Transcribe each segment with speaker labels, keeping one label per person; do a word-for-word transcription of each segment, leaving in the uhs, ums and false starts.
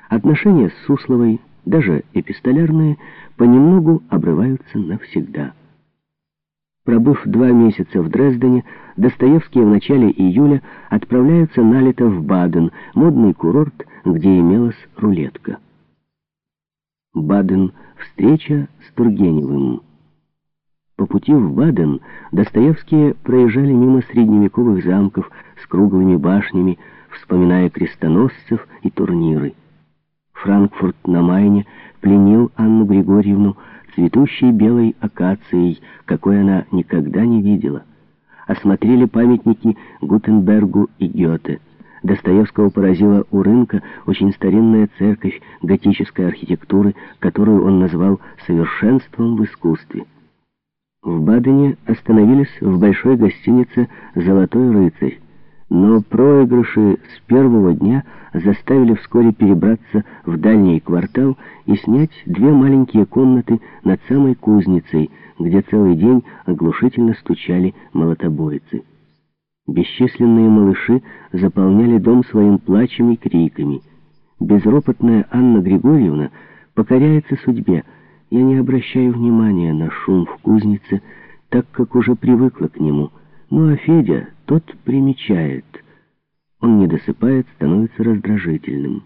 Speaker 1: Отношения с Сусловой, даже эпистолярные, понемногу обрываются навсегда. Пробыв два месяца в Дрездене, Достоевский в начале июля отправляется на лето в Баден, модный курорт, где имелась рулетка. Баден. Встреча с Тургеневым. По пути в Баден Достоевские проезжали мимо средневековых замков с круглыми башнями, вспоминая крестоносцев и турниры. Франкфурт на Майне пленил Анну Григорьевну цветущей белой акацией, какой она никогда не видела. Осмотрели памятники Гутенбергу и Гёте. Достоевского поразила у рынка очень старинная церковь готической архитектуры, которую он назвал «совершенством в искусстве». В Бадене остановились в большой гостинице «Золотой рыцарь», но проигрыши с первого дня заставили вскоре перебраться в дальний квартал и снять две маленькие комнаты над самой кузницей, где целый день оглушительно стучали молотобойцы. Бесчисленные малыши заполняли дом своим плачем и криками. Безропотная Анна Григорьевна покоряется судьбе. Я не обращаю внимания на шум в кузнице, так как уже привыкла к нему. Ну а Федя, тот примечает. Он не досыпает, становится раздражительным.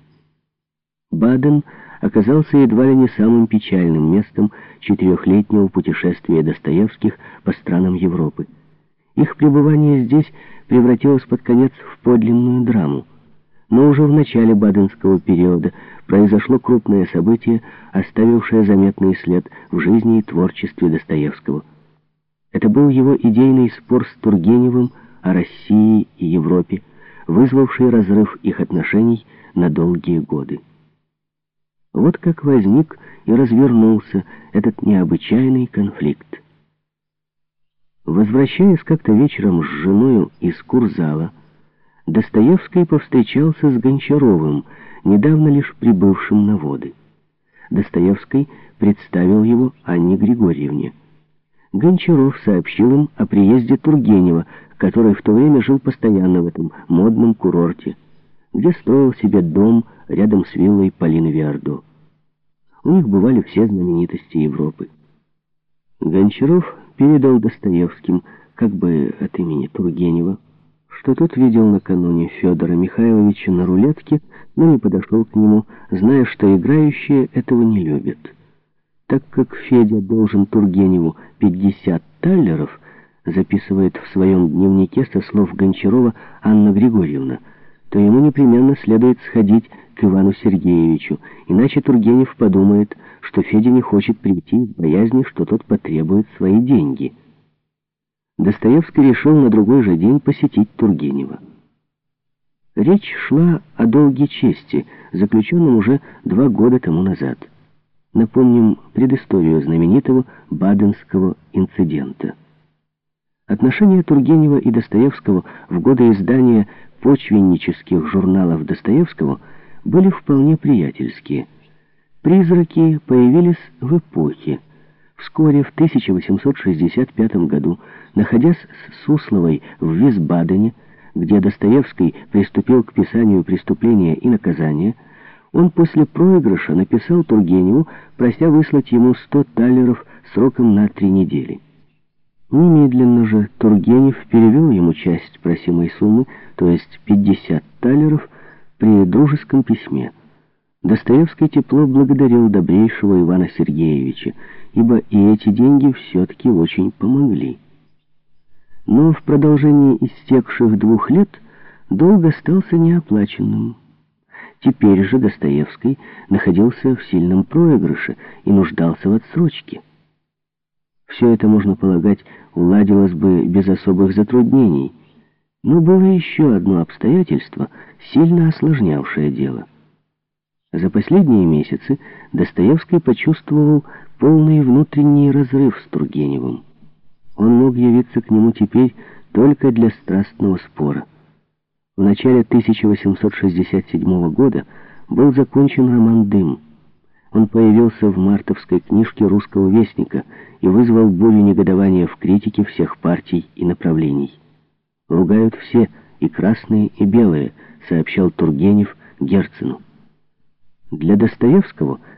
Speaker 1: Баден оказался едва ли не самым печальным местом четырехлетнего путешествия Достоевских по странам Европы. Их пребывание здесь превратилось под конец в подлинную драму. Но уже в начале баденского периода произошло крупное событие, оставившее заметный след в жизни и творчестве Достоевского. Это был его идейный спор с Тургеневым о России и Европе, вызвавший разрыв их отношений на долгие годы. Вот как возник и развернулся этот необычайный конфликт. Возвращаясь как-то вечером с женою из курзала, Достоевский повстречался с Гончаровым, недавно лишь прибывшим на воды. Достоевский представил его Анне Григорьевне. Гончаров сообщил им о приезде Тургенева, который в то время жил постоянно в этом модном курорте, где строил себе дом рядом с виллой Полины Виардо. У них бывали все знаменитости Европы. Гончаров передал Достоевским, как бы от имени Тургенева, что тот видел накануне Федора Михайловича на рулетке, но не подошел к нему, зная, что играющие этого не любят. Так как Федя должен Тургеневу пятьдесят таллеров, записывает в своем дневнике со слов Гончарова Анна Григорьевна, то ему непременно следует сходить к Ивану Сергеевичу, иначе Тургенев подумает, что Федя не хочет прийти из боязни, что тот потребует свои деньги. Достоевский решил на другой же день посетить Тургенева. Речь шла о долге чести, заключенном уже два года тому назад. Напомним предысторию знаменитого баденского инцидента. Отношения Тургенева и Достоевского в годы издания почвеннических журналов Достоевского были вполне приятельские. Призраки появились в эпохе. Вскоре, в тысяча восемьсот шестьдесят пятом году, находясь с Сусловой в Висбадене, где Достоевский приступил к писанию «Преступления и наказания», он после проигрыша написал Тургеневу, прося выслать ему сто таллеров сроком на три недели. Немедленно же Тургенев перевел ему часть просимой суммы, то есть пятьдесят таллеров, при дружеском письме. Достоевский тепло благодарил добрейшего Ивана Сергеевича, ибо и эти деньги все-таки очень помогли. Но в продолжении истекших двух лет долг остался неоплаченным. Теперь же Достоевский находился в сильном проигрыше и нуждался в отсрочке. Все это, можно полагать, уладилось бы без особых затруднений. Но было еще одно обстоятельство, сильно осложнявшее дело. За последние месяцы Достоевский почувствовал полный внутренний разрыв с Тургеневым. Он мог явиться к нему теперь только для страстного спора. В начале тысяча восемьсот шестьдесят седьмого года был закончен роман «Дым». Он появился в мартовской книжке «Русского вестника» и вызвал бурю негодования в критике всех партий и направлений. «Ругают все, и красные, и белые», — сообщал Тургенев Герцену. Для Достоевского